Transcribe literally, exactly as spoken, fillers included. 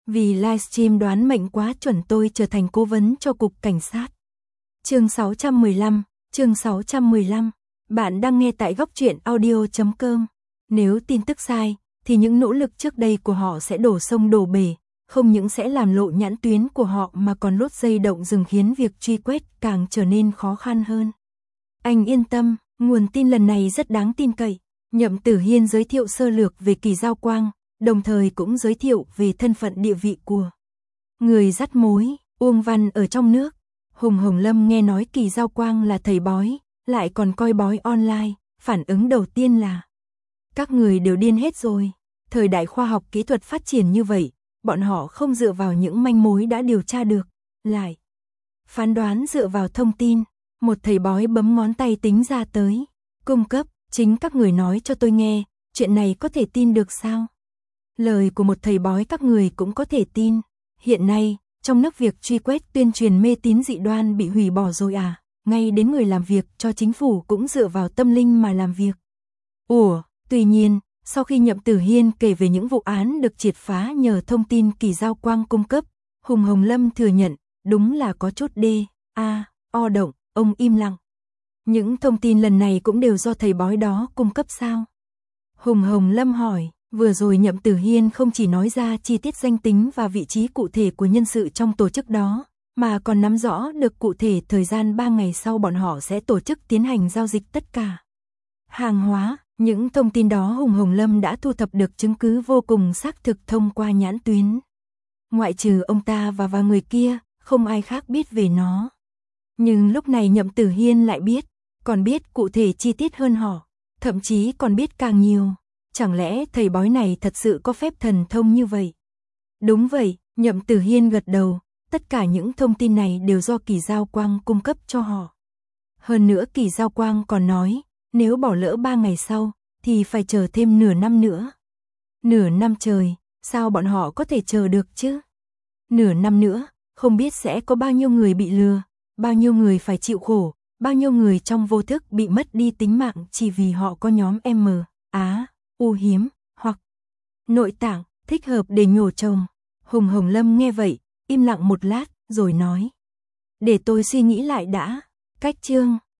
Vì livestream đoán mệnh quá chuẩn tôi trở thành cố vấn cho cục cảnh sát. Chương sáu trăm mười lăm, chương sáu trăm mười lăm. Bạn đang nghe tại góc truyện audio chấm com. Nếu tin tức sai, thì những nỗ lực trước đây của họ sẽ đổ sông đổ bể, không những sẽ làm lộ nhãn tuyến của họ mà còn lốt dây động rừng khiến việc truy quét càng trở nên khó khăn hơn. Anh yên tâm, nguồn tin lần này rất đáng tin cậy. Nhậm Tử Hiên giới thiệu sơ lược về Kỳ Giao Quang, đồng thời cũng giới thiệu về thân phận địa vị của người dắt mối, Uông Văn ở trong nước. Hùng Hồng Lâm nghe nói Kỳ Giao Quang là thầy bói, lại còn coi bói online, phản ứng đầu tiên là: các người đều điên hết rồi. Thời đại khoa học kỹ thuật phát triển như vậy, bọn họ không dựa vào những manh mối đã điều tra được, lại phán đoán dựa vào thông tin. Một thầy bói bấm ngón tay tính ra tới: cung cấp, chính các người nói cho tôi nghe, chuyện này có thể tin được sao? Lời của một thầy bói các người cũng có thể tin. Hiện nay, trong nước việc truy quét tuyên truyền mê tín dị đoan bị hủy bỏ rồi à? Ngay đến người làm việc cho chính phủ cũng dựa vào tâm linh mà làm việc. Ủa, tuy nhiên, sau khi Nhậm Tử Hiên kể về những vụ án được triệt phá nhờ thông tin Kỳ Giao Quang cung cấp, Hùng Hồng Lâm thừa nhận, đúng là có chút đê, a, o động, ông im lặng. Những thông tin lần này cũng đều do thầy bói đó cung cấp sao? Hùng Hồng Lâm hỏi, vừa rồi Nhậm Tử Hiên không chỉ nói ra chi tiết danh tính và vị trí cụ thể của nhân sự trong tổ chức đó, mà còn nắm rõ được cụ thể thời gian ba ngày sau bọn họ sẽ tổ chức tiến hành giao dịch tất cả hàng hóa. Những thông tin đó Hùng Hồng Lâm đã thu thập được chứng cứ vô cùng xác thực thông qua nhãn tuyến. Ngoại trừ ông ta và và người kia, không ai khác biết về nó. Nhưng lúc này Nhậm Tử Hiên lại biết, còn biết cụ thể chi tiết hơn họ, thậm chí còn biết càng nhiều. Chẳng lẽ thầy bói này thật sự có phép thần thông như vậy? Đúng vậy, Nhậm Tử Hiên gật đầu, tất cả những thông tin này đều do Kỳ Giao Quang cung cấp cho họ. Hơn nữa Kỳ Giao Quang còn nói, nếu bỏ lỡ ba ngày sau, thì phải chờ thêm nửa năm nữa. Nửa năm trời, sao bọn họ có thể chờ được chứ? Nửa năm nữa, không biết sẽ có bao nhiêu người bị lừa, bao nhiêu người phải chịu khổ, bao nhiêu người trong vô thức bị mất đi tính mạng chỉ vì họ có nhóm M, Á, U hiếm, hoặc nội tạng, thích hợp để nhổ chồng. Hùng Hồng Lâm nghe vậy, im lặng một lát, rồi nói: để tôi suy nghĩ lại đã. Cách chương